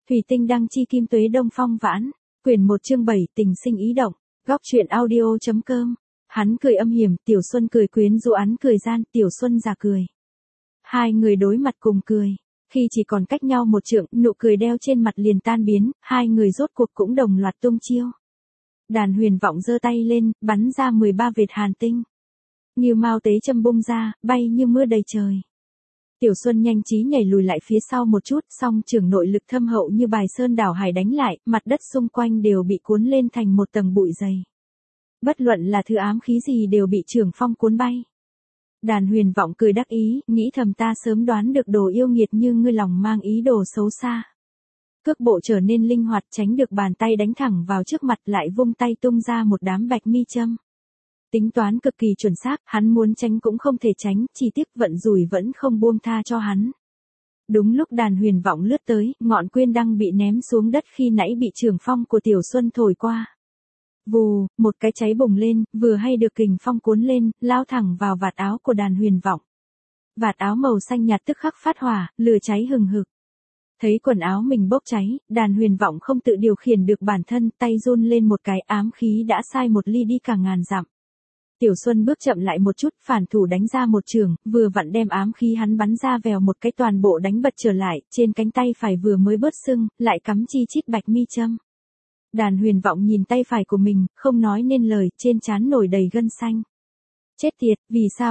Thủy tinh đăng chi kim tuế đông phong vãn. Quyển 1 chương 7 tình sinh ý động. Góc truyện audio.com. Hắn cười âm hiểm, Tiểu Xuân cười quyến rũ, hắn cười gian, Tiểu Xuân giả cười. Hai người đối mặt cùng cười. Khi chỉ còn cách nhau một trượng, nụ cười đeo trên mặt liền tan biến, hai người rốt cuộc cũng đồng loạt tung chiêu. Đàn Huyền Vọng giơ tay lên, bắn ra 13 vệt hàn tinh. Như mao tế châm bung ra, bay như mưa đầy trời. Tiểu Xuân nhanh trí nhảy lùi lại phía sau một chút, song trường nội lực thâm hậu như bài sơn đảo hải đánh lại, mặt đất xung quanh đều bị cuốn lên thành một tầng bụi dày. Bất luận là thứ ám khí gì đều bị trường phong cuốn bay. Đàn Huyền Vọng cười đắc ý, nghĩ thầm ta sớm đoán được đồ yêu nghiệt như ngươi lòng mang ý đồ xấu xa. Cước bộ trở nên linh hoạt, tránh được bàn tay đánh thẳng vào trước mặt, lại vung tay tung ra một đám bạch mi châm. Tính toán cực kỳ chuẩn xác, hắn muốn tránh cũng không thể tránh, chỉ tiếc vận rủi vẫn không buông tha cho hắn. Đúng lúc Đàn Huyền Vọng lướt tới, ngọn quyên đăng bị ném xuống đất khi nãy bị trường phong của Tiểu Xuân thổi qua. Vù, một cái cháy bùng lên, vừa hay được kình phong cuốn lên, lao thẳng vào vạt áo của Đàn Huyền Vọng. Vạt áo màu xanh nhạt tức khắc phát hỏa, lửa cháy hừng hực. Thấy quần áo mình bốc cháy, Đàn Huyền Vọng không tự điều khiển được bản thân, tay run lên một cái, ám khí đã sai một ly đi cả ngàn dặm. Tiểu Xuân bước chậm lại một chút, phản thủ đánh ra một trường, vừa vặn đem ám khí hắn bắn ra vèo một cái toàn bộ đánh bật trở lại, trên cánh tay phải vừa mới bớt sưng, lại cắm chi chít bạch mi châm. Đàn Huyền Vọng nhìn tay phải của mình, không nói nên lời, trên trán nổi đầy gân xanh. Chết tiệt, vì sao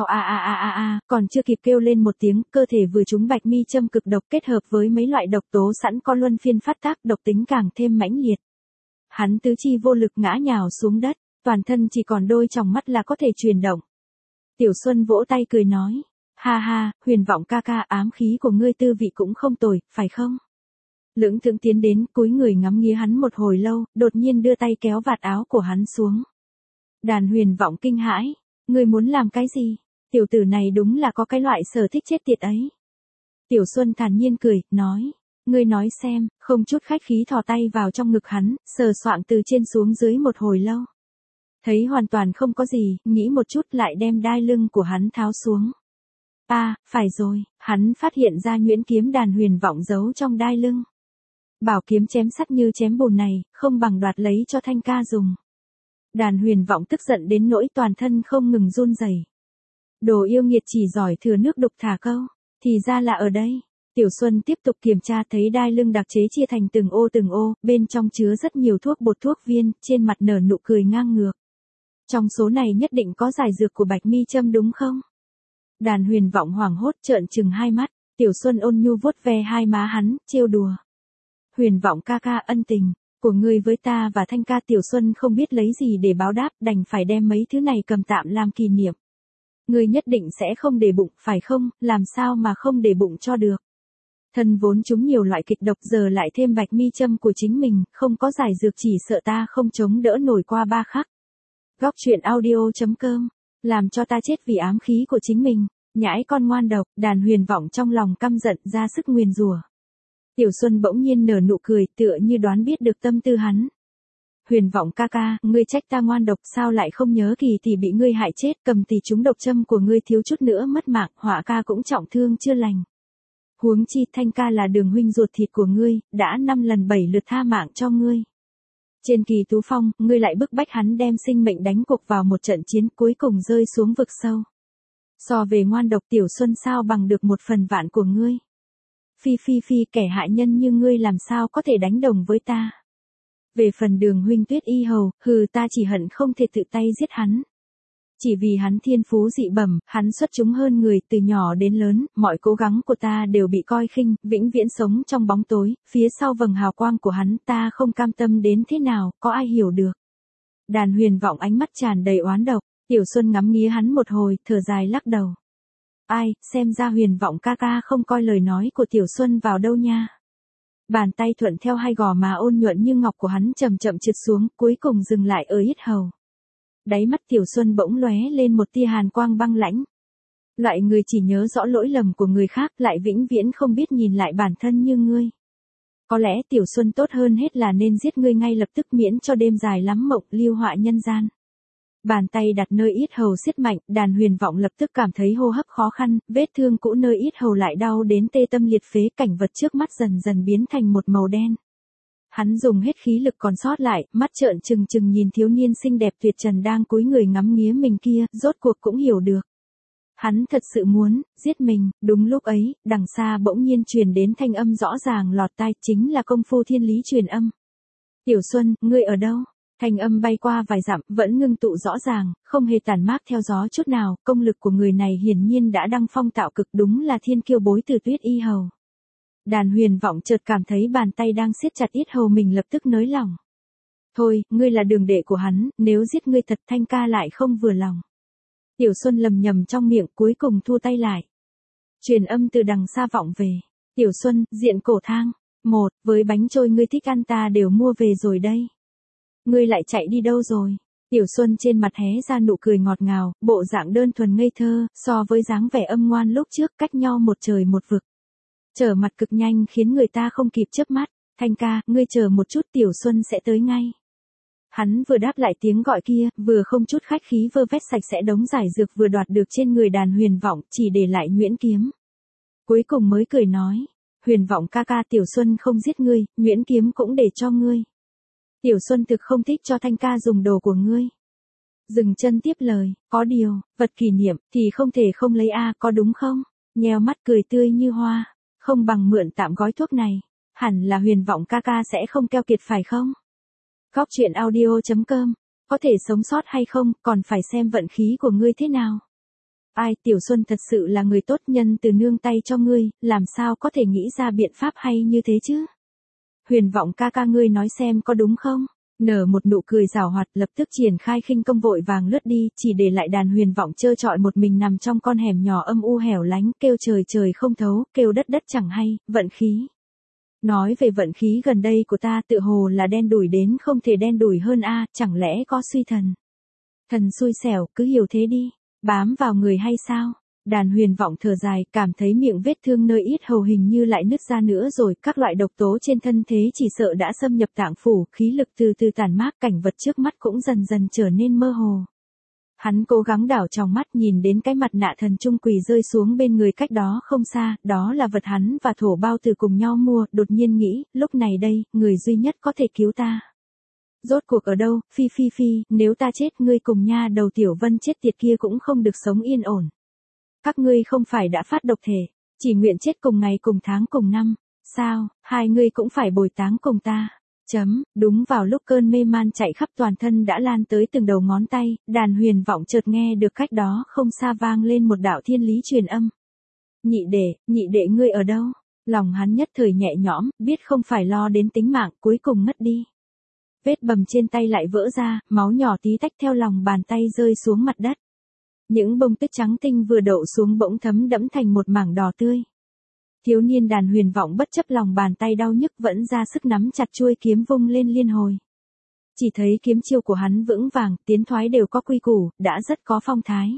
còn chưa kịp kêu lên một tiếng, cơ thể vừa trúng bạch mi châm cực độc kết hợp với mấy loại độc tố sẵn có luân phiên phát tác, độc tính càng thêm mãnh liệt. Hắn tứ chi vô lực ngã nhào xuống đất, toàn thân chỉ còn đôi tròng mắt là có thể chuyển động. Tiểu Xuân vỗ tay cười nói, ha ha, Huyền Vọng ca ca, ám khí của ngươi tư vị cũng không tồi, phải không? Lưỡng thượng tiến đến, cúi người ngắm nghía hắn một hồi lâu, đột nhiên đưa tay kéo vạt áo của hắn xuống. Đàn Huyền Vọng kinh hãi, ngươi muốn làm cái gì? Tiểu tử này đúng là có cái loại sở thích chết tiệt ấy. Tiểu Xuân thản nhiên cười, nói, ngươi nói xem, không chút khách khí thò tay vào trong ngực hắn, sờ soạng từ trên xuống dưới một hồi lâu. Thấy hoàn toàn không có gì, nghĩ một chút lại đem đai lưng của hắn tháo xuống. Phải rồi, hắn phát hiện ra nhuyễn kiếm Đàn Huyền Vọng giấu trong đai lưng. Bảo kiếm chém sắt như chém bùn này, không bằng đoạt lấy cho Thanh ca dùng. Đàn Huyền Vọng tức giận đến nỗi toàn thân không ngừng run rẩy. Đồ yêu nghiệt chỉ giỏi thừa nước đục thả câu, thì ra là ở đây. Tiểu Xuân tiếp tục kiểm tra, thấy đai lưng đặc chế chia thành từng ô, bên trong chứa rất nhiều thuốc bột thuốc viên, trên mặt nở nụ cười ngang ngược. Trong số này nhất định có giải dược của bạch mi châm đúng không? Đàn Huyền Vọng hoảng hốt trợn trừng hai mắt, Tiểu Xuân ôn nhu vuốt ve hai má hắn, trêu đùa. Huyền Vọng ca ca, ân tình của ngươi với ta và Thanh ca. Tiểu Xuân không biết lấy gì để báo đáp, đành phải đem mấy thứ này cầm tạm làm kỷ niệm. Ngươi nhất định sẽ không để bụng, phải không? Làm sao mà không để bụng cho được? Thân vốn chúng nhiều loại kịch độc, giờ lại thêm bạch mi châm của chính mình, không có giải dược chỉ sợ ta không chống đỡ nổi qua 3 khắc. Góc truyện audio.com. Làm cho ta chết vì ám khí của chính mình. Nhãi con ngoan độc. Đàn Huyền Vọng trong lòng căm giận, ra sức nguyền rủa. Tiểu Xuân bỗng nhiên nở nụ cười, tựa như đoán biết được tâm tư hắn. Huyền Vọng ca ca, ngươi trách ta ngoan độc, sao lại không nhớ Kỳ tỷ bị ngươi hại chết, Cầm tỷ trúng độc châm của ngươi thiếu chút nữa mất mạng, Họa ca cũng trọng thương chưa lành. Huống chi Thanh ca là Đường huynh ruột thịt của ngươi, đã 5 lần 7 lượt tha mạng cho ngươi. Trên Kỳ Tú Phong, ngươi lại bức bách hắn đem sinh mệnh đánh cục vào một trận chiến, cuối cùng rơi xuống vực sâu. So về ngoan độc, Tiểu Xuân sao bằng được 1/1000 của ngươi. Phi, kẻ hại nhân như ngươi làm sao có thể đánh đồng với ta. Về phần Đường huynh Tuyết y hầu, ta chỉ hận không thể tự tay giết hắn. Chỉ vì hắn thiên phú dị bẩm, hắn xuất chúng hơn người, từ nhỏ đến lớn, mọi cố gắng của ta đều bị coi khinh, vĩnh viễn sống trong bóng tối, phía sau vầng hào quang của hắn ta không cam tâm đến thế nào, có ai hiểu được. Đàn Huyền Vọng ánh mắt tràn đầy oán độc, Tiểu Xuân ngắm nghía hắn một hồi, thở dài lắc đầu. Ai, xem ra Huyền Vọng ca ca không coi lời nói của Tiểu Xuân vào đâu nha. Bàn tay thuận theo hai gò má ôn nhuận như ngọc của hắn chậm chậm trượt xuống, cuối cùng dừng lại ở yết hầu. Đáy mắt Tiểu Xuân bỗng lóe lên một tia hàn quang băng lãnh. Loại người chỉ nhớ rõ lỗi lầm của người khác, lại vĩnh viễn không biết nhìn lại bản thân như ngươi. Có lẽ Tiểu Xuân tốt hơn hết là nên giết ngươi ngay lập tức, miễn cho đêm dài lắm mộng lưu họa nhân gian. Bàn tay đặt nơi yết hầu siết mạnh, Đàn Huyền Vọng lập tức cảm thấy hô hấp khó khăn, vết thương cũ nơi yết hầu lại đau đến tê tâm liệt phế, cảnh vật trước mắt dần dần biến thành một màu đen. Hắn dùng hết khí lực còn sót lại, mắt trợn trừng trừng nhìn thiếu niên xinh đẹp tuyệt trần đang cúi người ngắm nghía mình kia, rốt cuộc cũng hiểu được. Hắn thật sự muốn giết mình. Đúng lúc ấy, đằng xa bỗng nhiên truyền đến thanh âm rõ ràng lọt tai, chính là công phu thiên lý truyền âm. Tiểu Xuân, ngươi ở đâu? Thanh âm bay qua vài dặm, vẫn ngưng tụ rõ ràng, không hề tản mát theo gió chút nào, công lực của người này hiển nhiên đã đăng phong tạo cực, đúng là thiên kiêu bối từ Tuyết Y Hầu. Đàn Huyền Vọng chợt cảm thấy bàn tay đang siết chặt yết hầu mình lập tức nới lỏng. Thôi, ngươi là đường đệ của hắn, nếu giết ngươi thật Thanh ca lại không vừa lòng. Tiểu Xuân lầm nhầm trong miệng, cuối cùng thu tay lại. Truyền âm từ đằng xa vọng về. Tiểu Xuân, diện cổ thang. Với bánh trôi ngươi thích ăn ta đều mua về rồi đây. Ngươi lại chạy đi đâu rồi? Tiểu Xuân trên mặt hé ra nụ cười ngọt ngào, bộ dạng đơn thuần ngây thơ, so với dáng vẻ âm ngoan lúc trước cách nhau một trời một vực. Trở mặt cực nhanh khiến người ta không kịp chớp mắt. Thanh ca, ngươi chờ một chút, Tiểu Xuân sẽ tới ngay. Hắn vừa đáp lại tiếng gọi kia, vừa không chút khách khí vơ vét sạch sẽ đống giải dược vừa đoạt được trên người Đàn Huyền Vọng, chỉ để lại nhuyễn kiếm. Cuối cùng mới cười nói, Huyền Vọng ca ca, Tiểu Xuân không giết ngươi, nhuyễn kiếm cũng để cho ngươi. Tiểu Xuân thực không thích cho Thanh ca dùng đồ của ngươi. Dừng chân tiếp lời, có điều, vật kỷ niệm thì không thể không lấy có đúng không? Nheo mắt cười tươi như hoa, không bằng mượn tạm gói thuốc này. Hẳn là Huyền Vọng ca ca sẽ không keo kiệt phải không? Góc truyện audio.com, có thể sống sót hay không, còn phải xem vận khí của ngươi thế nào. Ai, Tiểu Xuân thật sự là người tốt, nhân từ nương tay cho ngươi, làm sao có thể nghĩ ra biện pháp hay như thế chứ? Huyền Vọng ca ca, ngươi nói xem có đúng không? Nở một nụ cười giảo hoạt, lập tức triển khai khinh công vội vàng lướt đi, chỉ để lại Đàn Huyền Vọng trơ trọi một mình nằm trong con hẻm nhỏ âm u hẻo lánh, kêu trời trời không thấu, kêu đất đất chẳng hay, vận khí. Nói về vận khí gần đây của ta tự hồ là đen đủi đến không thể đen đủi hơn chẳng lẽ có suy thần. Thần xui xẻo, cứ hiểu thế đi, bám vào người hay sao? Đàn Huyền Vọng thở dài, cảm thấy miệng vết thương nơi yết hầu hình như lại nứt ra nữa rồi, các loại độc tố trên thân thế chỉ sợ đã xâm nhập tạng phủ, khí lực từ từ tản mát, cảnh vật trước mắt cũng dần dần trở nên mơ hồ. Hắn cố gắng đảo trong mắt nhìn đến cái mặt nạ thần trung quỳ rơi xuống bên người cách đó không xa, đó là vật hắn và Thổ Bao Tử cùng nhau mua, đột nhiên nghĩ, lúc này đây, người duy nhất có thể cứu ta. Rốt cuộc ở đâu, Phi, nếu ta chết ngươi cùng nha đầu Tiểu Vân chết tiệt kia cũng không được sống yên ổn. Các ngươi không phải đã phát độc thể, chỉ nguyện chết cùng ngày cùng tháng cùng năm, sao, hai ngươi cũng phải bồi táng cùng ta. Đúng vào lúc cơn mê man chạy khắp toàn thân đã lan tới từng đầu ngón tay, Đàn Huyền Vọng chợt nghe được cách đó không xa vang lên một đạo thiên lý truyền âm. Nhị đệ ngươi ở đâu? Lòng hắn nhất thời nhẹ nhõm, biết không phải lo đến tính mạng, cuối cùng ngất đi. Vết bầm trên tay lại vỡ ra, máu nhỏ tí tách theo lòng bàn tay rơi xuống mặt đất. Những bông tuyết trắng tinh vừa đậu xuống bỗng thấm đẫm thành một mảng đỏ tươi. Thiếu niên Đàn Huyền Vọng bất chấp lòng bàn tay đau nhức vẫn ra sức nắm chặt chuôi kiếm vung lên liên hồi. Chỉ thấy kiếm chiêu của hắn vững vàng, tiến thoái đều có quy củ, đã rất có phong thái.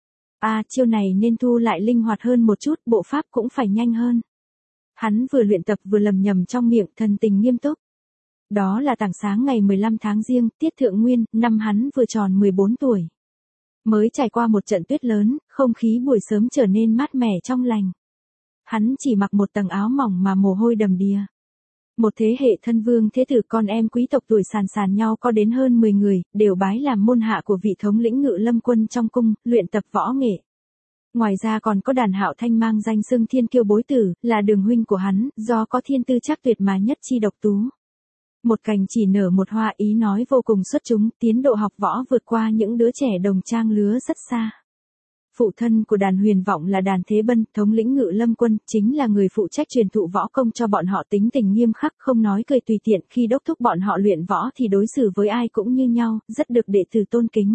Chiêu này nên thu lại linh hoạt hơn một chút, bộ pháp cũng phải nhanh hơn. Hắn vừa luyện tập vừa lầm nhầm trong miệng, thần tình nghiêm túc. Đó là tảng sáng ngày 15 tháng Giêng, Tiết Thượng Nguyên, năm hắn vừa tròn 14 tuổi. Mới trải qua một trận tuyết lớn, không khí buổi sớm trở nên mát mẻ trong lành. Hắn chỉ mặc một tầng áo mỏng mà mồ hôi đầm đìa. Một thế hệ thân vương thế tử con em quý tộc tuổi sàn nhau có đến hơn 10 người, đều bái làm môn hạ của vị thống lĩnh Ngự Lâm quân trong cung, luyện tập võ nghệ. Ngoài ra còn có Đàn Hạo Thanh mang danh xưng thiên kiêu bối tử, là đường huynh của hắn, do có thiên tư chắc tuyệt mà nhất chi độc tú. Một cành chỉ nở một hoa, ý nói vô cùng xuất chúng, tiến độ học võ vượt qua những đứa trẻ đồng trang lứa rất xa. Phụ thân của Đàn Huyền Vọng là Đàn Thế Bân, thống lĩnh Ngự Lâm quân, chính là người phụ trách truyền thụ võ công cho bọn họ, tính tình nghiêm khắc, không nói cười tùy tiện, khi đốc thúc bọn họ luyện võ thì đối xử với ai cũng như nhau, rất được đệ tử tôn kính.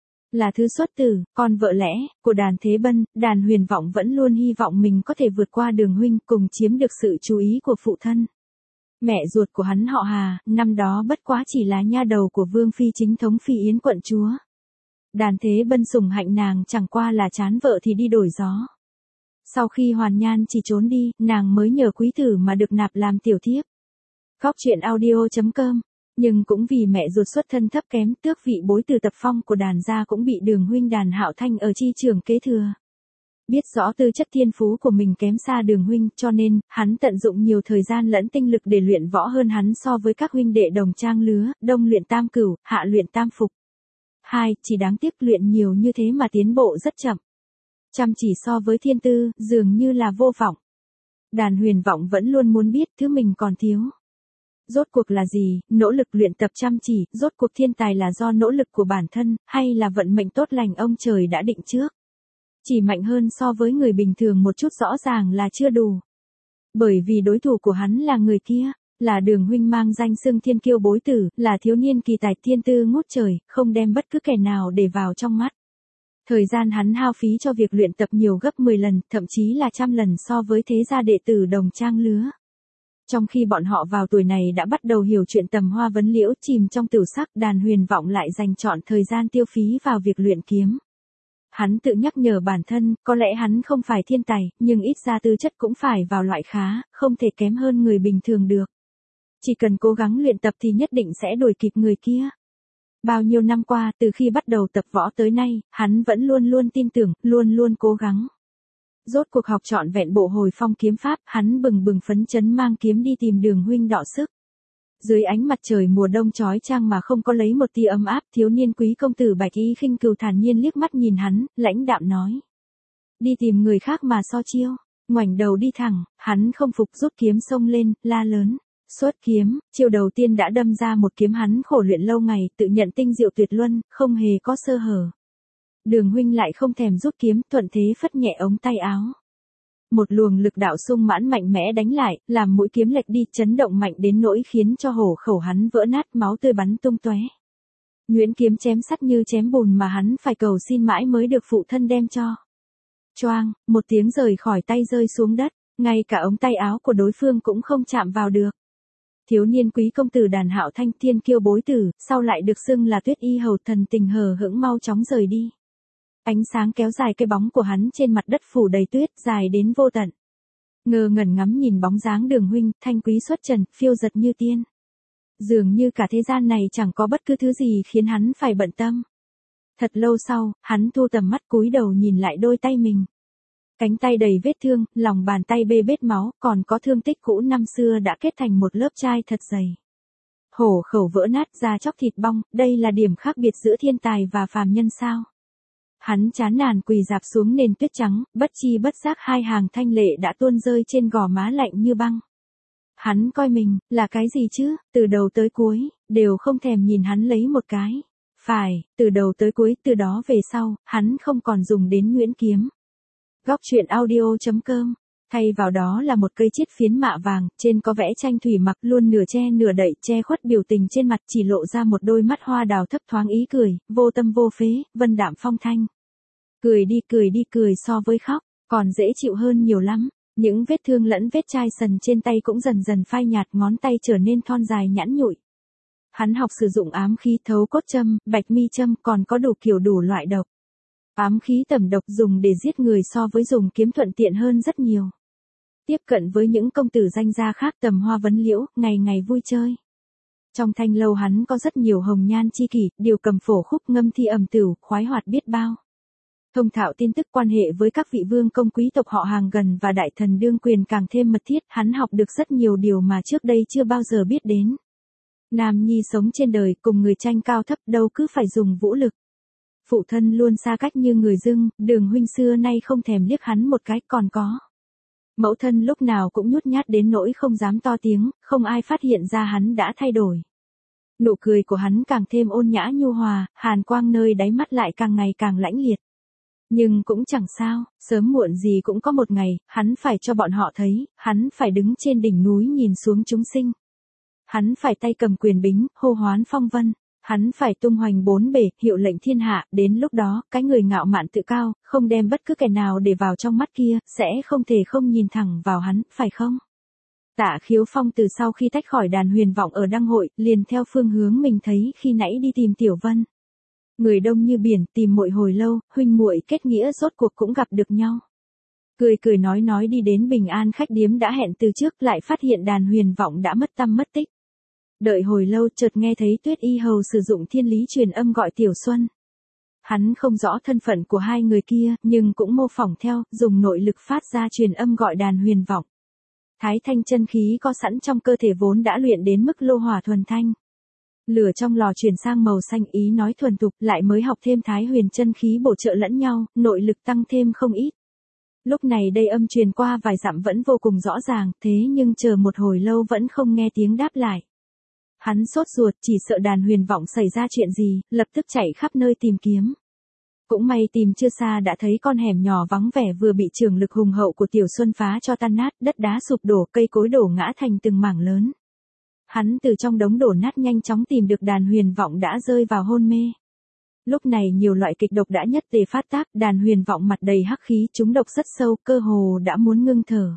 Là thứ xuất tử, con vợ lẽ của Đàn Thế Bân, Đàn Huyền Vọng vẫn luôn hy vọng mình có thể vượt qua đường huynh, cùng chiếm được sự chú ý của phụ thân. Mẹ ruột của hắn họ Hà, năm đó bất quá chỉ là nha đầu của Vương phi chính thống Phi Yến quận chúa. Đàn Thế Bân sủng hạnh nàng chẳng qua là chán vợ thì đi đổi gió. Sau khi hoàn nhan chỉ trốn đi, nàng mới nhờ quý tử mà được nạp làm tiểu thiếp. Góc truyện audio.com, nhưng cũng vì mẹ ruột xuất thân thấp kém, tước vị bối từ tập phong của Đàn gia cũng bị đường huynh Đàn Hạo Thanh ở chi trường kế thừa. Biết rõ tư chất thiên phú của mình kém xa Đường huynh, cho nên, hắn tận dụng nhiều thời gian lẫn tinh lực để luyện võ hơn hắn so với các huynh đệ đồng trang lứa, đông luyện tam cửu, hạ luyện tam phục. Chỉ đáng tiếc luyện nhiều như thế mà tiến bộ rất chậm. Chăm chỉ so với thiên tư, dường như là vô vọng. Đàn Huyền Vọng vẫn luôn muốn biết thứ mình còn thiếu. Rốt cuộc là gì, nỗ lực luyện tập chăm chỉ, rốt cuộc thiên tài là do nỗ lực của bản thân, hay là vận mệnh tốt lành ông trời đã định trước. Chỉ mạnh hơn so với người bình thường một chút rõ ràng là chưa đủ. Bởi vì đối thủ của hắn là người kia, là Đường huynh mang danh xưng thiên kiêu bối tử, là thiếu niên kỳ tài thiên tư ngút trời, không đem bất cứ kẻ nào để vào trong mắt. Thời gian hắn hao phí cho việc luyện tập nhiều gấp 10 lần, thậm chí là trăm lần so với thế gia đệ tử đồng trang lứa. Trong khi bọn họ vào tuổi này đã bắt đầu hiểu chuyện tầm hoa vấn liễu, chìm trong tửu sắc, Đàn Huyền Vọng lại dành trọn thời gian tiêu phí vào việc luyện kiếm. Hắn tự nhắc nhở bản thân, có lẽ hắn không phải thiên tài, nhưng ít ra tư chất cũng phải vào loại khá, không thể kém hơn người bình thường được. Chỉ cần cố gắng luyện tập thì nhất định sẽ đuổi kịp người kia. Bao nhiêu năm qua, từ khi bắt đầu tập võ tới nay, hắn vẫn luôn luôn tin tưởng, luôn luôn cố gắng. Rốt cuộc học trọn vẹn bộ Hồi Phong kiếm pháp, hắn bừng bừng phấn chấn mang kiếm đi tìm Đường huynh đọ sức. Dưới ánh mặt trời mùa đông chói chang mà không có lấy một tia ấm áp, thiếu niên quý công tử Bạch Y Khinh Cừu thản nhiên liếc mắt nhìn hắn, lãnh đạm nói: "Đi tìm người khác mà so chiêu." Ngoảnh đầu đi thẳng, hắn không phục rút kiếm xông lên, la lớn: "Xuất kiếm!" Chiêu đầu tiên đã đâm ra một kiếm hắn khổ luyện lâu ngày, tự nhận tinh diệu tuyệt luân, không hề có sơ hở. Đường huynh lại không thèm rút kiếm, thuận thế phất nhẹ ống tay áo. Một luồng lực đạo sung mãn mạnh mẽ đánh lại, làm mũi kiếm lệch đi, chấn động mạnh đến nỗi khiến cho hổ khẩu hắn vỡ nát, máu tươi bắn tung tóe. Nhuyễn kiếm chém sắt như chém bùn mà hắn phải cầu xin mãi mới được phụ thân đem cho. Choang, một tiếng rời khỏi tay rơi xuống đất, ngay cả ống tay áo của đối phương cũng không chạm vào được. Thiếu niên quý công tử Đàn Hạo Thanh, thiên kiêu bối tử, sau lại được xưng là Tuyết Y Hầu, thần tình hờ hững mau chóng rời đi. Ánh sáng kéo dài cái bóng của hắn trên mặt đất phủ đầy tuyết, dài đến vô tận. Ngơ ngẩn ngắm nhìn bóng dáng Đường huynh, thanh quý xuất trần, phiêu giật như tiên. Dường như cả thế gian này chẳng có bất cứ thứ gì khiến hắn phải bận tâm. Thật lâu sau, hắn thu tầm mắt cúi đầu nhìn lại đôi tay mình. Cánh tay đầy vết thương, lòng bàn tay bê bết máu, còn có thương tích cũ năm xưa đã kết thành một lớp chai thật dày. Hổ khẩu vỡ nát, da chóc thịt bong, đây là điểm khác biệt giữa thiên tài và phàm nhân sao? Hắn chán nản quỳ rạp xuống nền tuyết trắng, bất chi bất giác hai hàng thanh lệ đã tuôn rơi trên gò má lạnh như băng. Hắn coi mình, là cái gì chứ, từ đầu tới cuối, đều không thèm nhìn hắn lấy một cái. Phải, từ đầu tới cuối, từ đó về sau, hắn không còn dùng đến nhuyễn kiếm. Góc truyện audio.com. Thay vào đó là một cây chiết phiến mạ vàng, trên có vẽ tranh thủy mặc, luôn nửa che nửa đậy, che khuất biểu tình trên mặt, chỉ lộ ra một đôi mắt hoa đào thấp thoáng ý cười, vô tâm vô phế, vân đạm phong thanh. Cười đi, cười so với khóc, còn dễ chịu hơn nhiều lắm. Những vết thương lẫn vết chai sần trên tay cũng dần dần phai nhạt, ngón tay trở nên thon dài nhẵn nhụi. Hắn học sử dụng ám khí, thấu cốt châm, bạch mi châm, còn có đủ kiểu đủ loại độc. Ám khí tẩm độc dùng để giết người so với dùng kiếm thuận tiện hơn rất nhiều. Tiếp cận với những công tử danh gia khác, tầm hoa vấn liễu, ngày ngày vui chơi. Trong thanh lâu hắn có rất nhiều hồng nhan chi kỷ, điều cầm phổ khúc, ngâm thi ẩm tửu, khoái hoạt biết bao. Thông thạo tin tức quan hệ với các vị vương công quý tộc họ hàng gần và đại thần đương quyền càng thêm mật thiết, hắn học được rất nhiều điều mà trước đây chưa bao giờ biết đến. Nam nhi sống trên đời, cùng người tranh cao thấp, đâu cứ phải dùng vũ lực. Phụ thân luôn xa cách như người dưng, Đường huynh xưa nay không thèm liếc hắn một cái, còn có. Mẫu thân lúc nào cũng nhút nhát đến nỗi không dám to tiếng, không ai phát hiện ra hắn đã thay đổi. Nụ cười của hắn càng thêm ôn nhã nhu hòa, hàn quang nơi đáy mắt lại càng ngày càng lãnh liệt. Nhưng cũng chẳng sao, sớm muộn gì cũng có một ngày, hắn phải cho bọn họ thấy, hắn phải đứng trên đỉnh núi nhìn xuống chúng sinh. Hắn phải tay cầm quyền bính, hô hoán phong vân. Hắn phải tung hoành bốn bể, hiệu lệnh thiên hạ, đến lúc đó, cái người ngạo mạn tự cao, không đem bất cứ kẻ nào để vào trong mắt kia, sẽ không thể không nhìn thẳng vào hắn, phải không? Tạ Khiếu Phong từ sau khi tách khỏi Đàn Huyền Vọng ở Đăng Hội, liền theo phương hướng mình thấy khi nãy đi tìm Tiểu Vân. Người đông như biển, tìm muội hồi lâu, huynh muội kết nghĩa rốt cuộc cũng gặp được nhau. Cười nói đi đến Bình An khách điếm đã hẹn từ trước, lại phát hiện Đàn Huyền Vọng đã mất tăm mất tích. Đợi hồi lâu chợt nghe thấy Tuyết Y Hầu sử dụng thiên lý truyền âm gọi Tiểu Xuân. Hắn không rõ thân phận của hai người kia, nhưng cũng mô phỏng theo, dùng nội lực phát ra truyền âm gọi đàn huyền vọng. Thái thanh chân khí có sẵn trong cơ thể vốn đã luyện đến mức lô hỏa thuần thanh. Lửa trong lò chuyển sang màu xanh ý nói thuần thục, lại mới học thêm thái huyền chân khí bổ trợ lẫn nhau, nội lực tăng thêm không ít. Lúc này đây âm truyền qua vài dặm vẫn vô cùng rõ ràng, thế nhưng chờ một hồi lâu vẫn không nghe tiếng đáp lại. Hắn sốt ruột, chỉ sợ đàn huyền vọng xảy ra chuyện gì, lập tức chạy khắp nơi tìm kiếm. Cũng may tìm chưa xa đã thấy con hẻm nhỏ vắng vẻ vừa bị trường lực hùng hậu của Tiểu Xuân phá cho tan nát, đất đá sụp đổ, cây cối đổ ngã thành từng mảng lớn. Hắn từ trong đống đổ nát nhanh chóng tìm được đàn huyền vọng đã rơi vào hôn mê. Lúc này nhiều loại kịch độc đã nhất tề phát tác, đàn huyền vọng mặt đầy hắc khí, trúng độc rất sâu, cơ hồ đã muốn ngưng thở.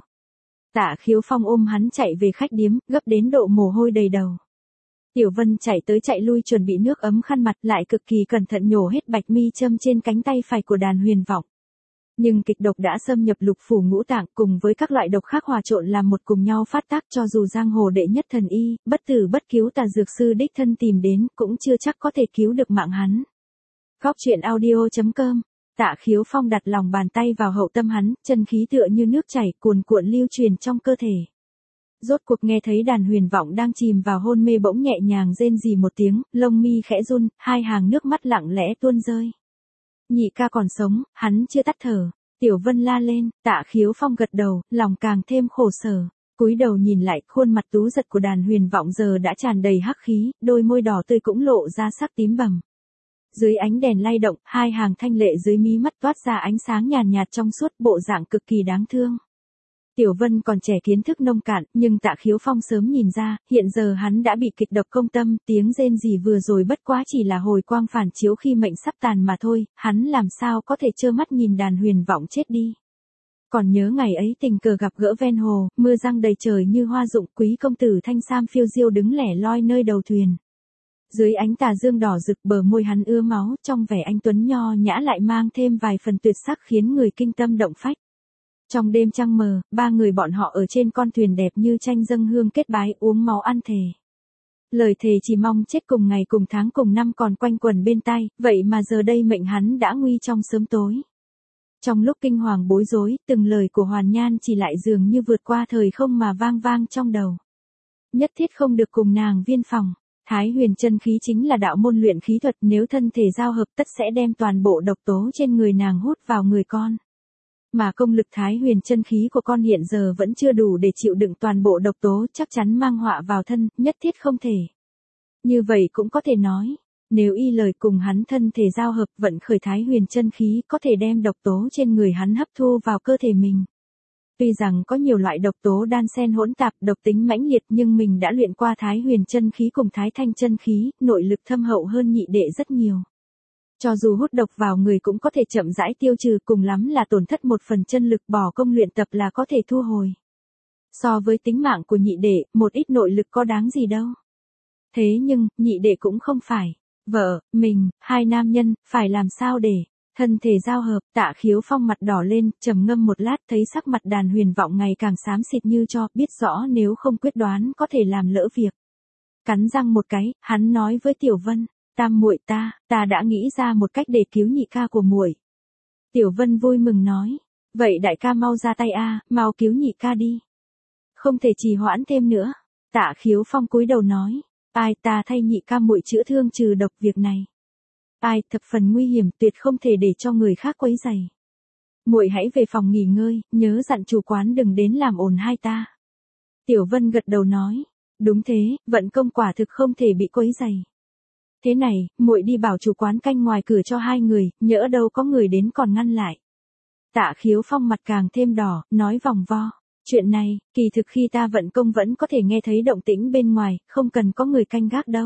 Tạ Khiếu Phong ôm hắn chạy về khách điếm, gấp đến độ mồ hôi đầy đầu. Tiểu Vân chạy tới chạy lui chuẩn bị nước ấm khăn mặt, lại cực kỳ cẩn thận nhổ hết bạch mi châm trên cánh tay phải của đàn huyền vọng. Nhưng kịch độc đã xâm nhập lục phủ ngũ tạng cùng với các loại độc khác hòa trộn làm một cùng nhau phát tác, cho dù giang hồ đệ nhất thần y, bất tử bất cứu tà dược sư đích thân tìm đến cũng chưa chắc có thể cứu được mạng hắn. Góc truyện audio.com. Tạ Khiếu Phong đặt lòng bàn tay vào hậu tâm hắn, chân khí tựa như nước chảy cuồn cuộn lưu truyền trong cơ thể. Rốt cuộc nghe thấy đàn huyền vọng đang chìm vào hôn mê bỗng nhẹ nhàng rên rỉ một tiếng, lông mi khẽ run, hai hàng nước mắt lặng lẽ tuôn rơi. Nhị ca còn sống, hắn chưa tắt thở. Tiểu Vân la lên, Tạ Khiếu Phong gật đầu, lòng càng thêm khổ sở. Cúi đầu nhìn lại, khuôn mặt tú giật của đàn huyền vọng giờ đã tràn đầy hắc khí, đôi môi đỏ tươi cũng lộ ra sắc tím bầm. Dưới ánh đèn lay động, hai hàng thanh lệ dưới mí mắt toát ra ánh sáng nhàn nhạt trong suốt, bộ dạng cực kỳ đáng thương. Tiểu Vân còn trẻ kiến thức nông cạn, nhưng Tạ Khiếu Phong sớm nhìn ra, hiện giờ hắn đã bị kịch độc công tâm, tiếng rên rỉ vừa rồi bất quá chỉ là hồi quang phản chiếu khi mệnh sắp tàn mà thôi, hắn làm sao có thể trơ mắt nhìn đàn huyền vọng chết đi. Còn nhớ ngày ấy tình cờ gặp gỡ ven hồ, mưa giăng đầy trời như hoa rụng, quý công tử thanh sam phiêu diêu đứng lẻ loi nơi đầu thuyền. Dưới ánh tà dương đỏ rực, bờ môi hắn ứa máu, trong vẻ anh tuấn nho nhã lại mang thêm vài phần tuyệt sắc khiến người kinh tâm động phách. Trong đêm trăng mờ, ba người bọn họ ở trên con thuyền đẹp như tranh dâng hương kết bái, uống máu ăn thề. Lời thề chỉ mong chết cùng ngày cùng tháng cùng năm còn quanh quẩn bên tai, vậy mà giờ đây mệnh hắn đã nguy trong sớm tối. Trong lúc kinh hoàng bối rối, từng lời của Hoàn Nhan chỉ lại dường như vượt qua thời không mà vang vang trong đầu. Nhất thiết không được cùng nàng viên phòng. Thái huyền chân khí chính là đạo môn luyện khí thuật, nếu thân thể giao hợp tất sẽ đem toàn bộ độc tố trên người nàng hút vào người con. Mà công lực thái huyền chân khí của con hiện giờ vẫn chưa đủ để chịu đựng toàn bộ độc tố, chắc chắn mang họa vào thân, nhất thiết không thể. Như vậy cũng có thể nói, nếu y lời cùng hắn thân thể giao hợp vận khởi thái huyền chân khí có thể đem độc tố trên người hắn hấp thu vào cơ thể mình. Tuy rằng có nhiều loại độc tố đan xen hỗn tạp, độc tính mãnh liệt, nhưng mình đã luyện qua thái huyền chân khí cùng thái thanh chân khí, nội lực thâm hậu hơn nhị đệ rất nhiều. Cho dù hút độc vào người cũng có thể chậm rãi tiêu trừ, cùng lắm là tổn thất một phần chân lực, bỏ công luyện tập là có thể thu hồi. So với tính mạng của nhị đệ, một ít nội lực có đáng gì đâu. Thế nhưng, nhị đệ cũng không phải. Vợ, mình, hai nam nhân, phải làm sao để thân thể giao hợp. Tạ Khiếu Phong mặt đỏ lên, trầm ngâm một lát, thấy sắc mặt đàn huyền vọng ngày càng xám xịt như tro, biết rõ nếu không quyết đoán có thể làm lỡ việc. Cắn răng một cái, hắn nói với Tiểu Vân, tam muội ta đã nghĩ ra một cách để cứu nhị ca của muội. Tiểu Vân vui mừng nói, vậy đại ca mau ra tay a, mau cứu nhị ca đi. Không thể trì hoãn thêm nữa. Tạ Khiếu Phong cúi đầu nói, ai, ta thay nhị ca muội chữa thương trừ độc, việc này. Ai, thập phần nguy hiểm, tuyệt không thể để cho người khác quấy rầy. Muội hãy về phòng nghỉ ngơi, nhớ dặn chủ quán đừng đến làm ồn hai ta. Tiểu Vân gật đầu nói, đúng thế, vận công quả thực không thể bị quấy rầy. Thế này, muội đi bảo chủ quán canh ngoài cửa cho hai người, nhỡ đâu có người đến còn ngăn lại. Tạ Khiếu Phong mặt càng thêm đỏ, nói vòng vo. Chuyện này, kỳ thực khi ta vận công vẫn có thể nghe thấy động tĩnh bên ngoài, không cần có người canh gác đâu.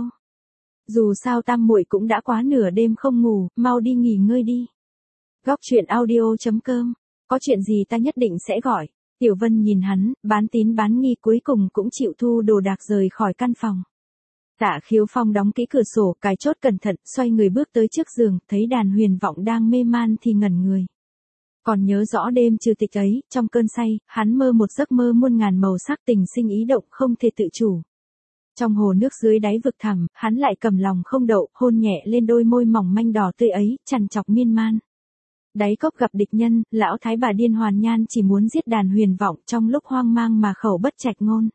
Dù sao tam muội cũng đã quá nửa đêm không ngủ, mau đi nghỉ ngơi đi. Góc truyện audio.com. Có chuyện gì ta nhất định sẽ gọi. Tiểu Vân nhìn hắn, bán tín bán nghi, cuối cùng cũng chịu thu đồ đạc rời khỏi căn phòng. Tạ Khiếu Phong đóng kỹ cửa sổ, cài chốt cẩn thận, xoay người bước tới trước giường, thấy đàn huyền vọng đang mê man thì ngẩn người. Còn nhớ rõ đêm trừ tịch ấy, trong cơn say, hắn mơ một giấc mơ muôn ngàn màu sắc, tình sinh ý động không thể tự chủ. Trong hồ nước dưới đáy vực thẳm, hắn lại cầm lòng không đậu, hôn nhẹ lên đôi môi mỏng manh đỏ tươi ấy, trằn trọc miên man. Đáy cốc gặp địch nhân, lão thái bà điên hoàn nhan chỉ muốn giết đàn huyền vọng trong lúc hoang mang mà khẩu bất trạch ngôn.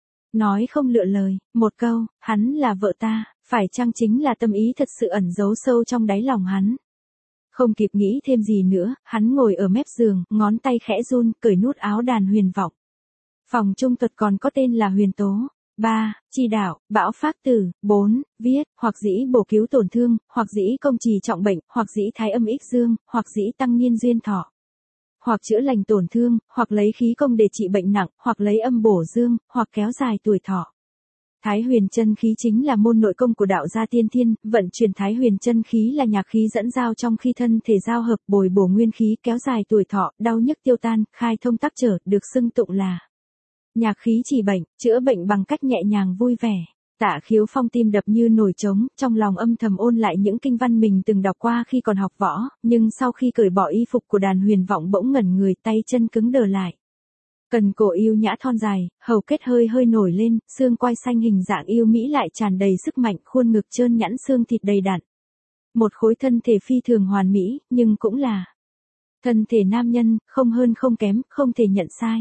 Nói không lựa lời, một câu, hắn là vợ ta, phải chăng chính là tâm ý thật sự ẩn giấu sâu trong đáy lòng hắn. Không kịp nghĩ thêm gì nữa, hắn ngồi ở mép giường, ngón tay khẽ run, cởi nút áo đàn huyền vọng. Phòng trung thuật còn có tên là huyền tố. 3. Chi đạo, bão phát tử. 4. Viết, hoặc dĩ bổ cứu tổn thương, hoặc dĩ công trì trọng bệnh, hoặc dĩ thái âm ích dương, hoặc dĩ tăng niên duyên thọ. Hoặc chữa lành tổn thương, hoặc lấy khí công để trị bệnh nặng, hoặc lấy âm bổ dương, hoặc kéo dài tuổi thọ. Thái huyền chân khí chính là môn nội công của đạo gia tiên thiên, vận chuyển thái huyền chân khí là nhạc khí dẫn giao trong khi thân thể giao hợp bồi bổ nguyên khí kéo dài tuổi thọ, đau nhức tiêu tan, khai thông tắc trở, được xưng tụng là nhạc khí trị bệnh, chữa bệnh bằng cách nhẹ nhàng vui vẻ. Tạ Khiếu Phong tim đập như nổi trống, trong lòng âm thầm ôn lại những kinh văn mình từng đọc qua khi còn học võ, nhưng sau khi cởi bỏ y phục của đàn huyền vọng bỗng ngẩn người, tay chân cứng đờ lại. Cần cổ yêu nhã thon dài, hầu kết hơi hơi nổi lên, xương quai xanh hình dạng yêu mỹ lại tràn đầy sức mạnh, khuôn ngực trơn nhẵn xương thịt đầy đặn. Một khối thân thể phi thường hoàn mỹ, nhưng cũng là thân thể nam nhân, không hơn không kém, không thể nhận sai.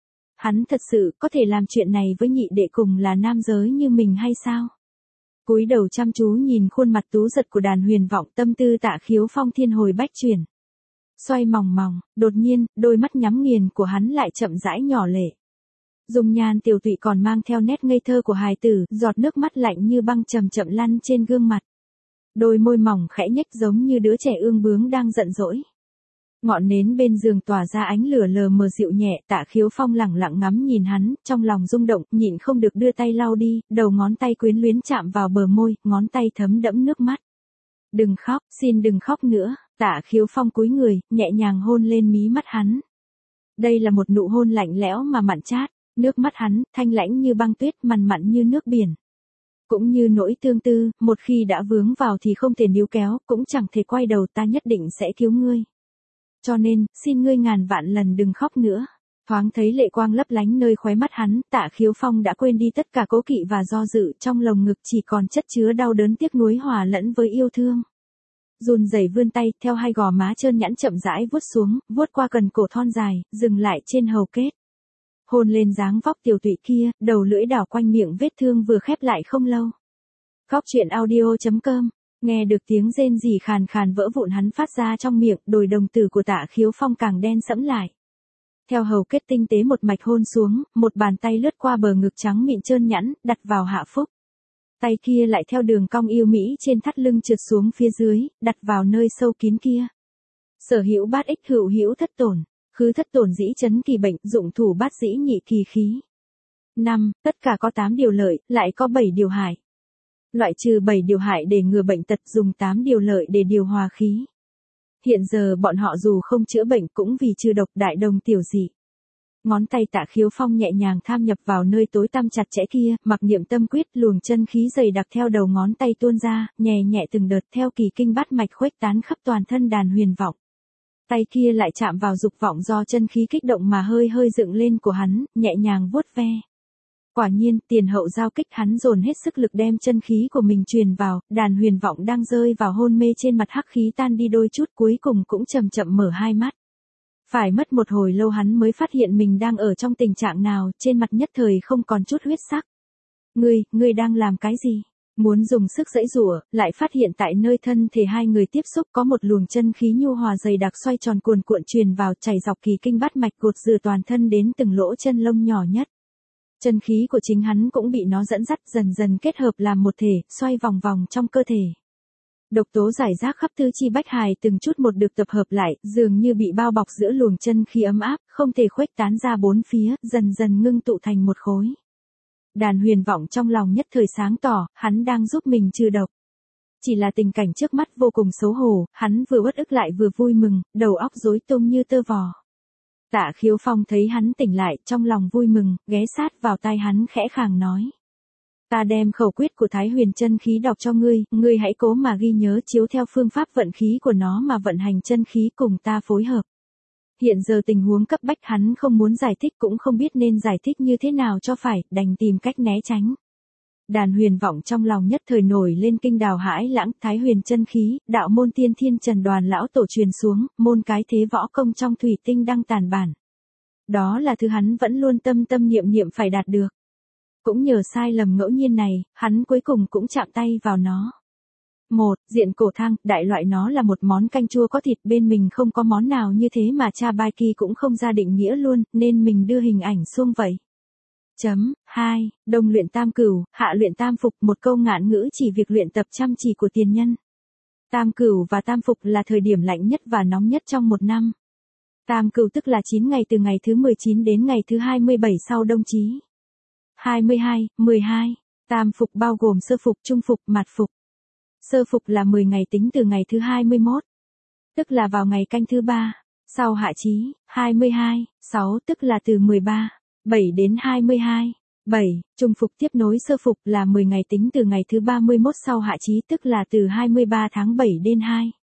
Hắn thật sự có thể làm chuyện này với nhị đệ cùng là nam giới như mình hay sao? Cúi đầu chăm chú nhìn khuôn mặt tú giật của đàn huyền vọng, tâm tư Tạ Khiếu Phong thiên hồi bách chuyển. Xoay mòng mòng, đột nhiên, đôi mắt nhắm nghiền của hắn lại chậm rãi nhỏ lệ. Dung nhan tiểu tụy còn mang theo nét ngây thơ của hài tử, giọt nước mắt lạnh như băng chậm chậm lăn trên gương mặt. Đôi môi mỏng khẽ nhếch giống như đứa trẻ ương bướng đang giận dỗi. Ngọn nến bên giường tỏa ra ánh lửa lờ mờ dịu nhẹ, Tạ Khiếu Phong lẳng lặng ngắm nhìn hắn, trong lòng rung động, nhịn không được đưa tay lau đi, đầu ngón tay quyến luyến chạm vào bờ môi, ngón tay thấm đẫm nước mắt. Đừng khóc, xin đừng khóc nữa. Tạ Khiếu Phong cúi người, nhẹ nhàng hôn lên mí mắt hắn. Đây là một nụ hôn lạnh lẽo mà mặn chát, nước mắt hắn, thanh lãnh như băng tuyết, mặn mặn như nước biển. Cũng như nỗi tương tư, một khi đã vướng vào thì không thể níu kéo, cũng chẳng thể quay đầu, ta nhất định sẽ cứu ngươi. Cho nên, xin ngươi ngàn vạn lần đừng khóc nữa. Thoáng thấy lệ quang lấp lánh nơi khóe mắt hắn, Tạ Khiếu Phong đã quên đi tất cả cố kỵ và do dự, trong lồng ngực chỉ còn chất chứa đau đớn tiếc nuối hòa lẫn với yêu thương. Run rẩy vươn tay, theo hai gò má trơn nhẵn chậm rãi vuốt xuống, vuốt qua cần cổ thon dài, dừng lại trên hầu kết. Hôn lên dáng vóc tiểu tụy kia, đầu lưỡi đảo quanh miệng vết thương vừa khép lại không lâu. Góc truyện audio.com. Nghe được tiếng rên rỉ khàn khàn vỡ vụn hắn phát ra trong miệng, đôi đồng tử của Tạ Khiếu Phong càng đen sẫm lại. Theo hầu kết tinh tế một mạch hôn xuống, một bàn tay lướt qua bờ ngực trắng mịn trơn nhẵn, đặt vào hạ phúc. Tay kia lại theo đường cong yêu mỹ trên thắt lưng trượt xuống phía dưới, đặt vào nơi sâu kín kia. Sở hữu bát ích hữu hữu thất tổn, khứ thất tổn dĩ chấn kỳ bệnh, dụng thủ bát dĩ nhị kỳ khí. 5. Tất cả có 8 điều lợi, lại có 7 điều hại. Loại trừ 7 điều hại để ngừa bệnh tật, dùng 8 điều lợi để điều hòa khí. Hiện giờ bọn họ dù không chữa bệnh cũng vì trừ độc đại đồng tiểu dị. Ngón tay Tạ Khiếu Phong nhẹ nhàng tham nhập vào nơi tối tăm chặt chẽ kia, mặc niệm tâm quyết, luồng chân khí dày đặc theo đầu ngón tay tuôn ra, nhẹ nhẹ từng đợt theo kỳ kinh bát mạch khuếch tán khắp toàn thân đàn huyền vọng. Tay kia lại chạm vào dục vọng do chân khí kích động mà hơi hơi dựng lên của hắn, nhẹ nhàng vuốt ve. Quả nhiên, tiền hậu giao kích, hắn dồn hết sức lực đem chân khí của mình truyền vào, đàn huyền vọng đang rơi vào hôn mê trên mặt hắc khí tan đi đôi chút, cuối cùng cũng chậm chậm mở hai mắt. Phải mất một hồi lâu hắn mới phát hiện mình đang ở trong tình trạng nào, trên mặt nhất thời không còn chút huyết sắc. Ngươi đang làm cái gì? Muốn dùng sức giãy giụa, lại phát hiện tại nơi thân thể hai người tiếp xúc có một luồng chân khí nhu hòa dày đặc xoay tròn cuồn cuộn truyền vào, chảy dọc kỳ kinh bát mạch gột rửa toàn thân đến từng lỗ chân lông nhỏ nhất. Chân khí của chính hắn cũng bị nó dẫn dắt, dần dần kết hợp làm một thể, xoay vòng vòng trong cơ thể. Độc tố giải rác khắp tứ chi bách hài từng chút một được tập hợp lại, dường như bị bao bọc giữa luồng chân khí ấm áp, không thể khuếch tán ra bốn phía, dần dần ngưng tụ thành một khối. Đàn huyền vọng trong lòng nhất thời sáng tỏ, hắn đang giúp mình trừ độc. Chỉ là tình cảnh trước mắt vô cùng xấu hổ, hắn vừa uất ức lại vừa vui mừng, đầu óc rối tung như tơ vò. Tạ Khiếu Phong thấy hắn tỉnh lại, trong lòng vui mừng, ghé sát vào tai hắn khẽ khàng nói. Ta đem khẩu quyết của Thái Huyền chân khí đọc cho ngươi, ngươi hãy cố mà ghi nhớ, chiếu theo phương pháp vận khí của nó mà vận hành chân khí cùng ta phối hợp. Hiện giờ tình huống cấp bách, hắn không muốn giải thích cũng không biết nên giải thích như thế nào cho phải, đành tìm cách né tránh. Đàn huyền vọng trong lòng nhất thời nổi lên kinh đào hãi lãng, Thái huyền chân khí, đạo môn tiên thiên trần đoàn lão tổ truyền xuống, môn cái thế võ công trong thủy tinh đăng tàn bản. Đó là thứ hắn vẫn luôn tâm tâm niệm niệm phải đạt được. Cũng nhờ sai lầm ngẫu nhiên này, hắn cuối cùng cũng chạm tay vào nó. Diện cổ thang, đại loại nó là một món canh chua có thịt, bên mình không có món nào như thế mà cha Bai Ki cũng không ra định nghĩa luôn, nên mình đưa hình ảnh xuông vậy. 2. Đông luyện tam cửu, hạ luyện tam phục, một câu ngạn ngữ chỉ việc luyện tập chăm chỉ của tiền nhân. Tam cửu và tam phục là thời điểm lạnh nhất và nóng nhất trong một năm. Tam cửu tức là 9 ngày từ ngày thứ 19 đến ngày thứ 27 sau đông chí. 12. Tam phục bao gồm sơ phục, trung phục, mạt phục. Sơ phục là 10 ngày tính từ ngày thứ 21, tức là vào ngày canh thứ 3, sau hạ chí. 6 tức là từ 7 đến 22. Trung phục tiếp nối sơ phục là 10 ngày tính từ ngày thứ 31 sau hạ chí, tức là từ 23 tháng 7 đến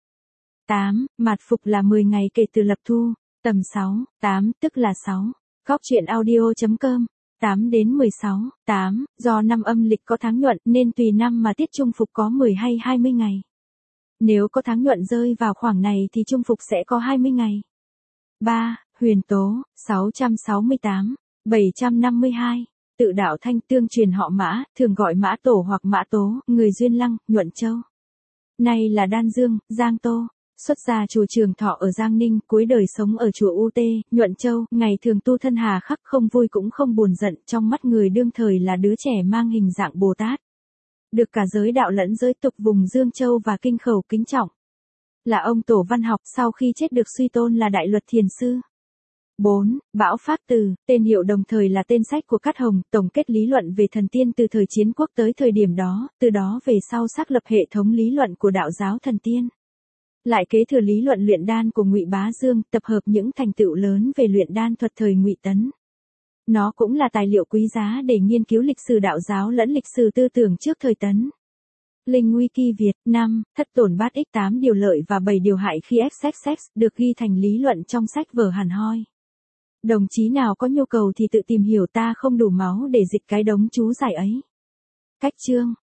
8. Mạt phục là 10 ngày kể từ lập thu, tầm 8 tức là 6. Góc truyện audio.com 8 đến 16. Do năm âm lịch có tháng nhuận nên tùy năm mà tiết trung phục có 10 hay 20 ngày. Nếu có tháng nhuận rơi vào khoảng này thì trung phục sẽ có 20 ngày. Huyền tố, 668, 752. Tự đạo Thanh, tương truyền họ Mã, thường gọi Mã Tổ hoặc Mã Tố, người Duyên Lăng, Nhuận Châu. Nay là Đan Dương, Giang Tô. Xuất gia chùa Trường Thọ ở Giang Ninh, cuối đời sống ở chùa UT, Nhuận Châu, ngày thường tu thân hà khắc, không vui cũng không buồn giận, trong mắt người đương thời là đứa trẻ mang hình dạng Bồ Tát. Được cả giới đạo lẫn giới tục vùng Dương Châu và Kinh Khẩu kính trọng. Là ông tổ văn học, sau khi chết được suy tôn là Đại Luật Thiền Sư. 4. Bão Pháp Từ, tên hiệu đồng thời là tên sách của Cát Hồng, tổng kết lý luận về thần tiên từ thời chiến quốc tới thời điểm đó, từ đó về sau xác lập hệ thống lý luận của đạo giáo thần tiên. Lại kế thừa lý luận luyện đan của Ngụy Bá Dương, tập hợp những thành tựu lớn về luyện đan thuật thời Ngụy Tấn. Nó cũng là tài liệu quý giá để nghiên cứu lịch sử đạo giáo lẫn lịch sử tư tưởng trước thời Tấn. Linh Wiki Việt 5, thất tổn bát ích 8 điều lợi và 7 điều hại khi XXX, được ghi thành lý luận trong sách vở hẳn hoi. Đồng chí nào có nhu cầu thì tự tìm hiểu, ta không đủ máu để dịch cái đống chú giải ấy. Cách chương